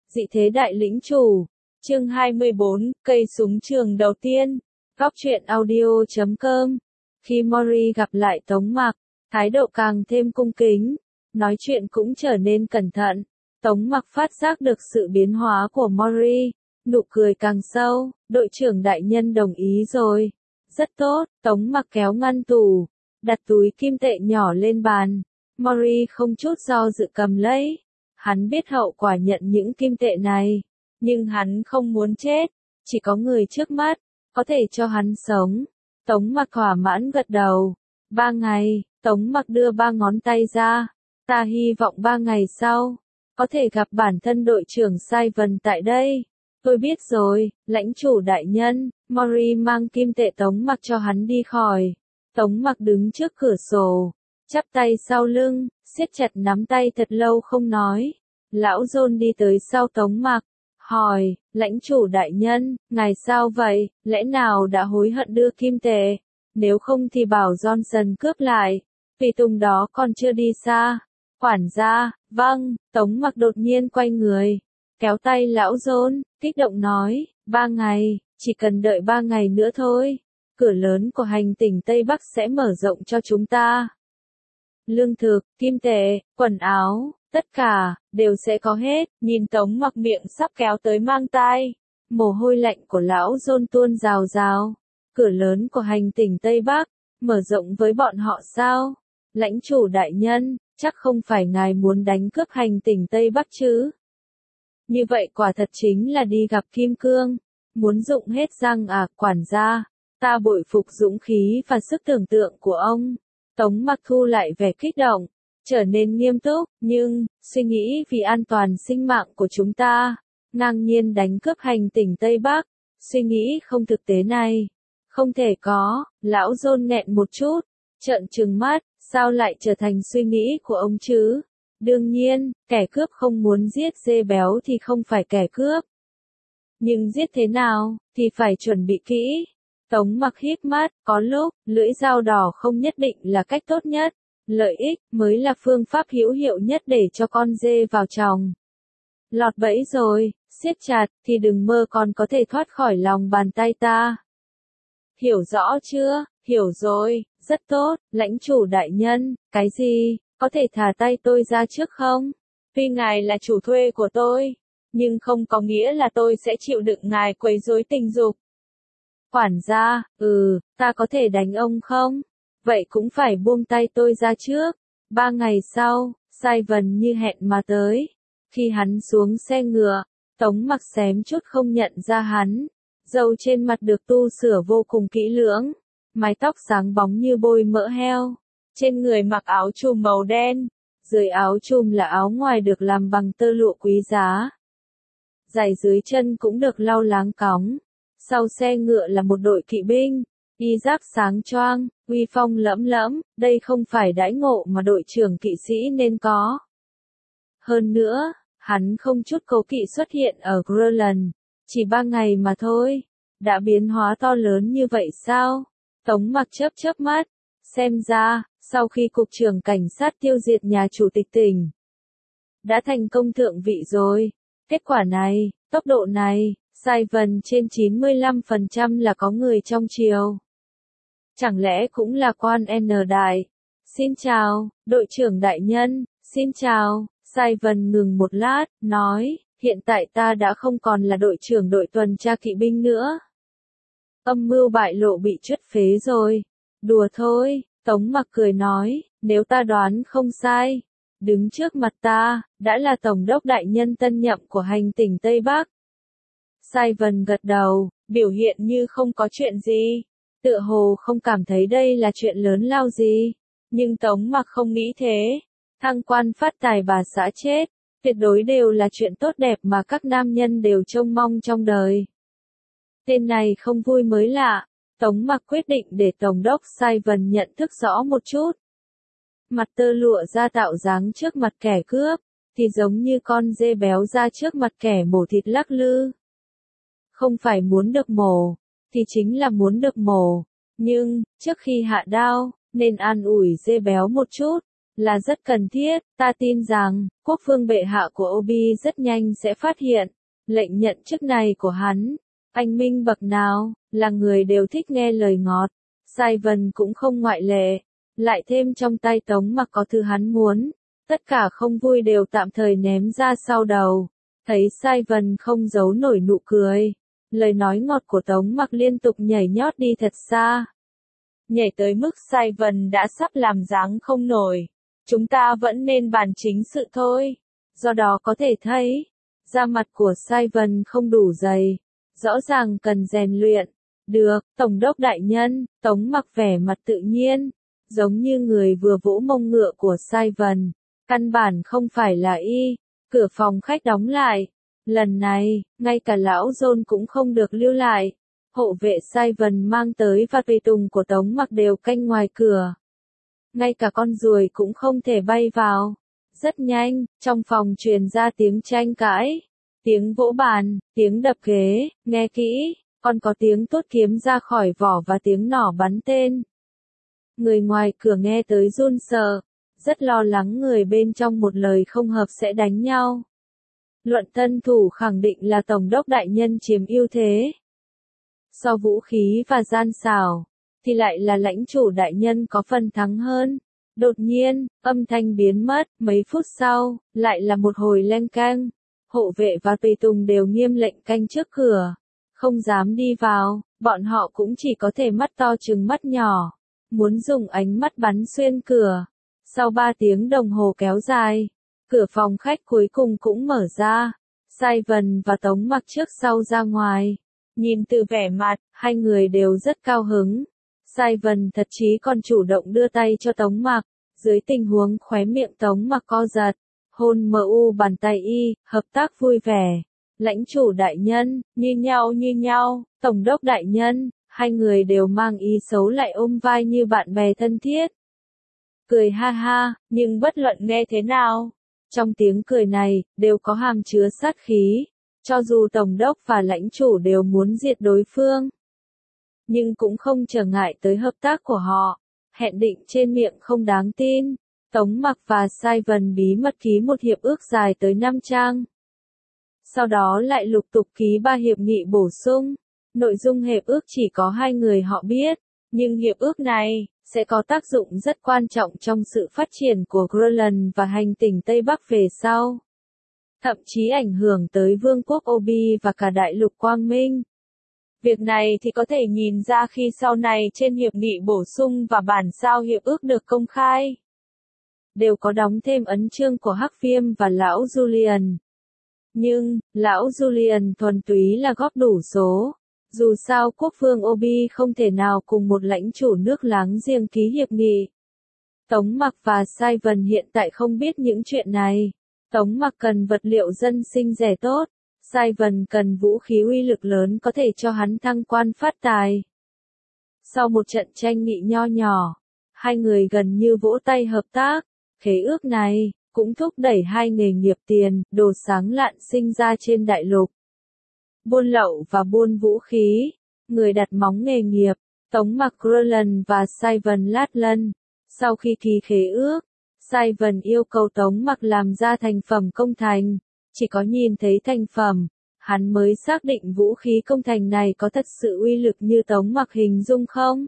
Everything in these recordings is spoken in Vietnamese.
Dị thế đại lĩnh chủ. Chương 24, cây súng trường đầu tiên. Góc truyện audio.com. Khi Mori gặp lại Tống Mặc, thái độ càng thêm cung kính, nói chuyện cũng trở nên cẩn thận. Tống Mặc phát giác được sự biến hóa của Mori, nụ cười càng sâu. Đội trưởng đại nhân đồng ý rồi. Rất tốt. Tống Mặc kéo ngăn tủ, đặt túi kim tệ nhỏ lên bàn. Mori không chút do dự cầm lấy. Hắn biết hậu quả nhận những kim tệ này, nhưng hắn không muốn chết. Chỉ có người trước mắt có thể cho hắn sống. Tống Mặc thỏa mãn gật đầu. 3 ngày. Tống Mặc đưa 3 ngón tay ra. Ta hy vọng 3 ngày sau có thể gặp bản thân đội trưởng Simon tại đây. Tôi biết rồi, lãnh chủ đại nhân. Mori mang kim tệ Tống Mặc cho hắn đi khỏi. Tống Mặc đứng trước cửa sổ, chắp tay sau lưng, siết chặt nắm tay thật lâu không nói. Lão John đi tới sau Tống Mặc, hỏi, lãnh chủ đại nhân, ngài sao vậy, lẽ nào đã hối hận đưa kim tệ? Nếu không thì bảo Johnson cướp lại, tùy tùng đó còn chưa đi xa. Quản gia, vâng. Tống Mặc đột nhiên quay người, kéo tay lão John, kích động nói, 3 ngày, chỉ cần đợi 3 ngày nữa thôi. Cửa lớn của hành tinh Tây Bắc sẽ mở rộng cho chúng ta. Lương thực, kim tệ, quần áo, tất cả, đều sẽ có hết. Nhìn Tống Mặc miệng sắp kéo tới mang tai. Mồ hôi lạnh của lão John tuôn rào rào. Cửa lớn của hành tinh Tây Bắc, mở rộng với bọn họ sao? Lãnh chủ đại nhân, chắc không phải ngài muốn đánh cướp hành tinh Tây Bắc chứ? Như vậy quả thật chính là đi gặp Kim Cương. Muốn dụng hết răng à, quản gia? Ta bội phục dũng khí và sức tưởng tượng của ông. Tống Mặc thu lại vẻ kích động, trở nên nghiêm túc, nhưng, suy nghĩ vì an toàn sinh mạng của chúng ta, ngang nhiên đánh cướp hành tinh Tây Bắc, suy nghĩ không thực tế này. Không thể có. Lão John nghẹn một chút, trợn trừng mắt, sao lại trở thành suy nghĩ của ông chứ? Đương nhiên, kẻ cướp không muốn giết dê béo thì không phải kẻ cướp. Nhưng giết thế nào, thì phải chuẩn bị kỹ. Tống Mặc híp mắt, có lúc, lưỡi dao đỏ không nhất định là cách tốt nhất. Lợi ích mới là phương pháp hữu hiệu nhất để cho con dê vào chòng. Lọt bẫy rồi, siết chặt, thì đừng mơ còn có thể thoát khỏi lòng bàn tay ta. Hiểu rõ chưa? Hiểu rồi, rất tốt, lãnh chủ đại nhân. Cái gì? Có thể thả tay tôi ra trước không? Tuy ngài là chủ thuê của tôi, nhưng không có nghĩa là tôi sẽ chịu đựng ngài quấy rối tình dục. Quản gia, ta có thể đánh ông không? Vậy cũng phải buông tay tôi ra trước. 3 ngày sau, Simon như hẹn mà tới. Khi hắn xuống xe ngựa, Tống Mặc xém chút không nhận ra hắn. Râu trên mặt được tu sửa vô cùng kỹ lưỡng, mái tóc sáng bóng như bôi mỡ heo. Trên người mặc áo trùm màu đen, dưới áo trùm là áo ngoài được làm bằng tơ lụa quý giá. Giày dưới chân cũng được lau láng cóng. Sau xe ngựa là một đội kỵ binh, y giáp sáng choang, uy phong lẫm lẫm. Đây không phải đãi ngộ mà đội trưởng kỵ sĩ nên có. Hơn nữa, hắn không chút cố kỵ xuất hiện ở Groenland. Chỉ 3 ngày mà thôi, đã biến hóa to lớn như vậy sao? Tống Mặc chớp chớp mắt, xem ra, sau khi cục trưởng cảnh sát tiêu diệt nhà chủ tịch tỉnh, đã thành công thượng vị rồi. Kết quả này, tốc độ này, Simon trên 95% là có người trong triều. Chẳng lẽ cũng là quan N đại? Xin chào, đội trưởng đại nhân, xin chào. Simon ngừng một lát, nói, hiện tại ta đã không còn là đội trưởng đội tuần tra kỵ binh nữa. Âm mưu bại lộ bị truất phế rồi. Đùa thôi, Tống Mặc cười nói, nếu ta đoán không sai, đứng trước mặt ta, đã là tổng đốc đại nhân tân nhậm của hành tinh Tây Bắc. Simon gật đầu, biểu hiện như không có chuyện gì, tựa hồ không cảm thấy đây là chuyện lớn lao gì. Nhưng Tống Mặc không nghĩ thế. Thăng quan phát tài bà xã chết, tuyệt đối đều là chuyện tốt đẹp mà các nam nhân đều trông mong trong đời. Tên này không vui mới lạ. Tống Mặc quyết định để Tổng đốc Simon nhận thức rõ một chút. Mặt tơ lụa ra tạo dáng trước mặt kẻ cướp, thì giống như con dê béo ra trước mặt kẻ mổ thịt lắc lư. Không phải muốn được mổ, thì chính là muốn được mổ. Nhưng, trước khi hạ đao, nên an ủi dê béo một chút. là rất cần thiết, ta tin rằng, quốc vương bệ hạ của Obi rất nhanh sẽ phát hiện, lệnh nhận chức này của hắn. Anh minh bậc nào, là người đều thích nghe lời ngọt. Simon cũng không ngoại lệ, lại thêm trong tay Tống Mặc có thứ hắn muốn. Tất cả không vui đều tạm thời ném ra sau đầu. Thấy Simon không giấu nổi nụ cười. Lời nói ngọt của Tống Mặc liên tục nhảy nhót đi thật xa. Nhảy tới mức Simon đã sắp làm dáng không nổi. Chúng ta vẫn nên bàn chính sự thôi. Do đó có thể thấy, da mặt của Simon không đủ dày. Rõ ràng cần rèn luyện. Được, Tổng đốc đại nhân, Tống Mặc vẻ mặt tự nhiên. Giống như người vừa vỗ mông ngựa của Simon. Căn bản không phải là y. Cửa phòng khách đóng lại. Lần này, ngay cả lão John cũng không được lưu lại. Hộ vệ Simon mang tới và tùy tùng của Tống Mặc đều canh ngoài cửa. Ngay cả con ruồi cũng không thể bay vào. Rất nhanh, trong phòng truyền ra tiếng tranh cãi. Tiếng vỗ bàn, tiếng đập ghế, nghe kỹ, còn có tiếng tuốt kiếm ra khỏi vỏ và tiếng nỏ bắn tên. Người ngoài cửa nghe tới run sợ, rất lo lắng người bên trong một lời không hợp sẽ đánh nhau. Luận thân thủ khẳng định là Tổng đốc đại nhân chiếm ưu thế. So vũ khí và gian xảo, thì lại là lãnh chủ đại nhân có phần thắng hơn. Đột nhiên, âm thanh biến mất, mấy phút sau, lại là một hồi leng keng. Hộ vệ và tùy tùng đều nghiêm lệnh canh trước cửa. Không dám đi vào, bọn họ cũng chỉ có thể mắt to trừng mắt nhỏ. Muốn dùng ánh mắt bắn xuyên cửa. Sau 3 tiếng đồng hồ kéo dài, cửa phòng khách cuối cùng cũng mở ra. Simon và Tống Mặc trước sau ra ngoài. Nhìn từ vẻ mặt, hai người đều rất cao hứng. Simon thật chí còn chủ động đưa tay cho Tống Mặc. Dưới tình huống khóe miệng Tống Mặc co giật. Hôn mu bàn tay y, hợp tác vui vẻ. Lãnh chủ đại nhân, như nhau, Tổng đốc đại nhân, hai người đều mang ý xấu lại ôm vai như bạn bè thân thiết. Cười ha ha, nhưng bất luận nghe thế nào, trong tiếng cười này, đều có hàm chứa sát khí. Cho dù Tổng đốc và lãnh chủ đều muốn diệt đối phương, nhưng cũng không trở ngại tới hợp tác của họ. Hẹn định trên miệng không đáng tin. Tống Mặc và Simon bí mật ký một hiệp ước dài tới 5 trang. Sau đó lại lục tục ký 3 hiệp nghị bổ sung. Nội dung hiệp ước chỉ có 2 người họ biết, nhưng hiệp ước này sẽ có tác dụng rất quan trọng trong sự phát triển của Grönland và hành tinh Tây Bắc về sau. Thậm chí ảnh hưởng tới Vương quốc Obi và cả Đại lục Quang Minh. Việc này thì có thể nhìn ra khi sau này trên hiệp nghị bổ sung và bản sao hiệp ước được công khai. Đều có đóng thêm ấn chương của Hắc Viêm và Lão Julian. Nhưng, Lão Julian thuần túy là góp đủ số. Dù sao quốc vương Obi không thể nào cùng một lãnh chủ nước láng giềng ký hiệp nghị. Tống Mặc và Simon hiện tại không biết những chuyện này. Tống Mặc cần vật liệu dân sinh rẻ tốt. Simon cần vũ khí uy lực lớn có thể cho hắn thăng quan phát tài. Sau một trận tranh nghị nho nhỏ, hai người gần như vỗ tay hợp tác. Khế ước này cũng thúc đẩy hai nghề nghiệp tiền, đồ sáng lạn sinh ra trên đại lục. Buôn lậu và buôn vũ khí, người đặt móng nghề nghiệp, Tống Mặc Grönland và Simon Latland. Sau khi ký khế ước, Simon yêu cầu Tống Mặc làm ra thành phẩm công thành. Chỉ có nhìn thấy thành phẩm, hắn mới xác định vũ khí công thành này có thật sự uy lực như Tống Mặc hình dung không?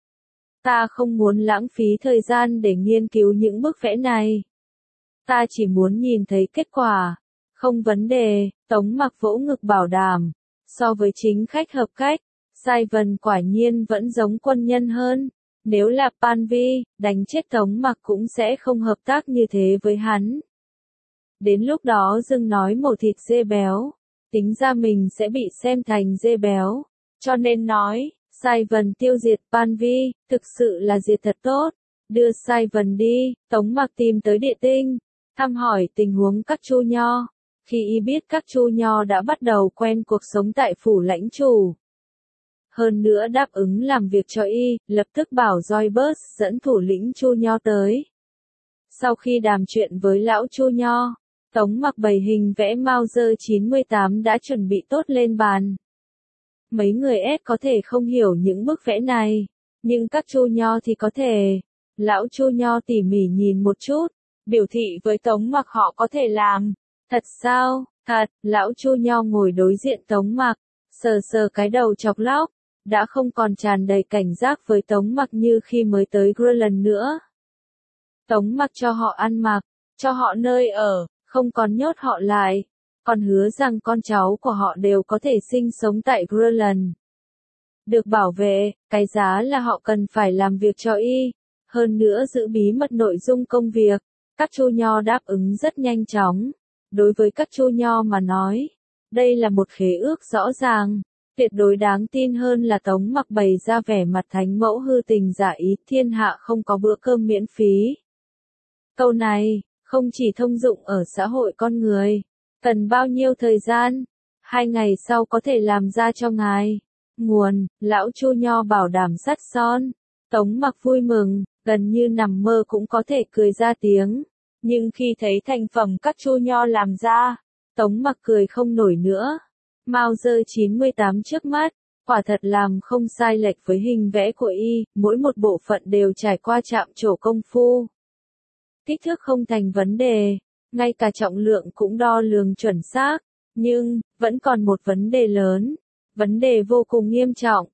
Ta không muốn lãng phí thời gian để nghiên cứu những bức vẽ này. Ta chỉ muốn nhìn thấy kết quả. Không vấn đề, Tống Mặc vỗ ngực bảo đảm. So với chính khách hợp cách, Simon quả nhiên vẫn giống quân nhân hơn. Nếu là Panvi, đánh chết Tống Mặc cũng sẽ không hợp tác như thế với hắn. Đến lúc đó dừng nói mổ thịt dê béo. Tính ra mình sẽ bị xem thành dê béo. Cho nên nói, Simon tiêu diệt Panvi, thực sự là diệt thật tốt. Đưa Simon đi, Tống Mặc tìm tới địa tinh. Thăm hỏi tình huống các chu nho. Khi y biết các chu nho đã bắt đầu quen cuộc sống tại phủ lãnh chủ. Hơn nữa đáp ứng làm việc cho y, lập tức bảo Joybus dẫn thủ lĩnh chu nho tới. Sau khi đàm chuyện với lão chu nho, Tống Mặc bày hình vẽ Mauser 98 đã chuẩn bị tốt lên bàn. Mấy người S có thể không hiểu những bức vẽ này, nhưng các chu nho thì có thể. Lão Chu Nho tỉ mỉ nhìn một chút, biểu thị với Tống Mặc họ có thể làm. Thật sao? Thật, lão Chu Nho ngồi đối diện Tống Mặc, sờ sờ cái đầu chọc lóc, đã không còn tràn đầy cảnh giác với Tống Mặc như khi mới tới lần nữa. Tống Mặc cho họ ăn mặc, cho họ nơi ở, không còn nhốt họ lại, còn hứa rằng con cháu của họ đều có thể sinh sống tại Greenland. Được bảo vệ, cái giá là họ cần phải làm việc cho y, hơn nữa giữ bí mật nội dung công việc. Các Chu Nho đáp ứng rất nhanh chóng. Đối với các Chu Nho mà nói, đây là một khế ước rõ ràng, tuyệt đối đáng tin hơn là Tống Mặc bày ra vẻ mặt thánh mẫu hư tình giả ý thiên hạ không có bữa cơm miễn phí. Câu này, không chỉ thông dụng ở xã hội con người, cần bao nhiêu thời gian, 2 ngày sau có thể làm ra cho ngài. Nguồn, lão Chu Nho bảo đảm sắt son. Tống Mặc vui mừng, gần như nằm mơ cũng có thể cười ra tiếng. Nhưng khi thấy thành phẩm các Chu Nho làm ra, Tống Mặc cười không nổi nữa. Mao Dơ 98 trước mắt, quả thật làm không sai lệch với hình vẽ của y, mỗi một bộ phận đều trải qua chạm trổ công phu. Kích thước không thành vấn đề, ngay cả trọng lượng cũng đo lường chuẩn xác, nhưng, vẫn còn một vấn đề lớn, vấn đề vô cùng nghiêm trọng.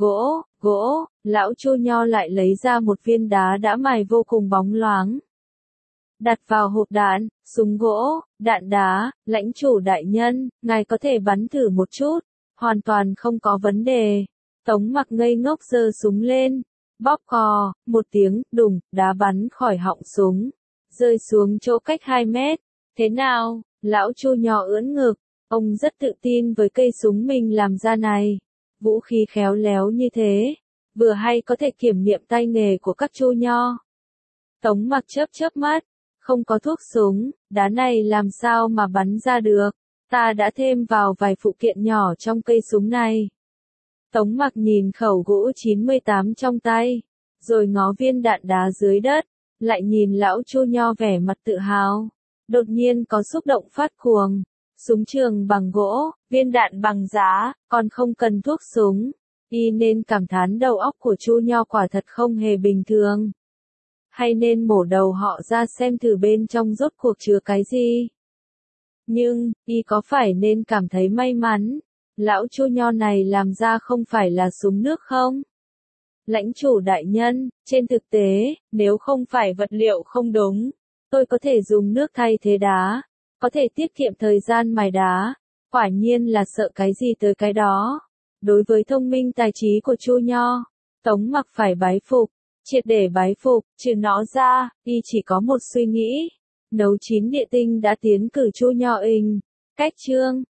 Gỗ, lão Chu Nho lại lấy ra một viên đá đã mài vô cùng bóng loáng. Đặt vào hộp đạn, súng gỗ, đạn đá, lãnh chủ đại nhân, ngài có thể bắn thử một chút, hoàn toàn không có vấn đề. Tống Mặc ngây ngốc giơ súng lên, bóp cò, một tiếng, đùng, đá bắn khỏi họng súng, rơi xuống chỗ cách 2 mét. Thế nào? Lão Chu Nho ưỡn ngực, ông rất tự tin với cây súng mình làm ra này. Vũ khí khéo léo như thế, vừa hay có thể kiểm nghiệm tay nghề của các Chu Nho. Tống Mặc chớp mắt, không có thuốc súng, đá này làm sao mà bắn ra được, ta đã thêm vào vài phụ kiện nhỏ trong cây súng này. Tống Mặc nhìn khẩu gỗ 98 trong tay, rồi ngó viên đạn đá dưới đất, lại nhìn lão Chu Nho vẻ mặt tự hào, đột nhiên có xúc động phát cuồng. Súng trường bằng gỗ, viên đạn bằng giá, còn không cần thuốc súng. Y nên cảm thán đầu óc của Chu Nho quả thật không hề bình thường. Hay nên mổ đầu họ ra xem thử bên trong rốt cuộc chứa cái gì. Nhưng, y có phải nên cảm thấy may mắn, lão Chu Nho này làm ra không phải là súng nước không? Lãnh chủ đại nhân, trên thực tế, nếu không phải vật liệu không đúng, tôi có thể dùng nước thay thế đá, có thể tiết kiệm thời gian mài đá, quả nhiên là sợ cái gì tới cái đó. Đối với thông minh tài trí của Chu Nho, Tống Mặc phải bái phục, triệt để bái phục, trừ nó ra, y chỉ có một suy nghĩ, nấu chín địa tinh đã tiến cử Chu Nho cách chương.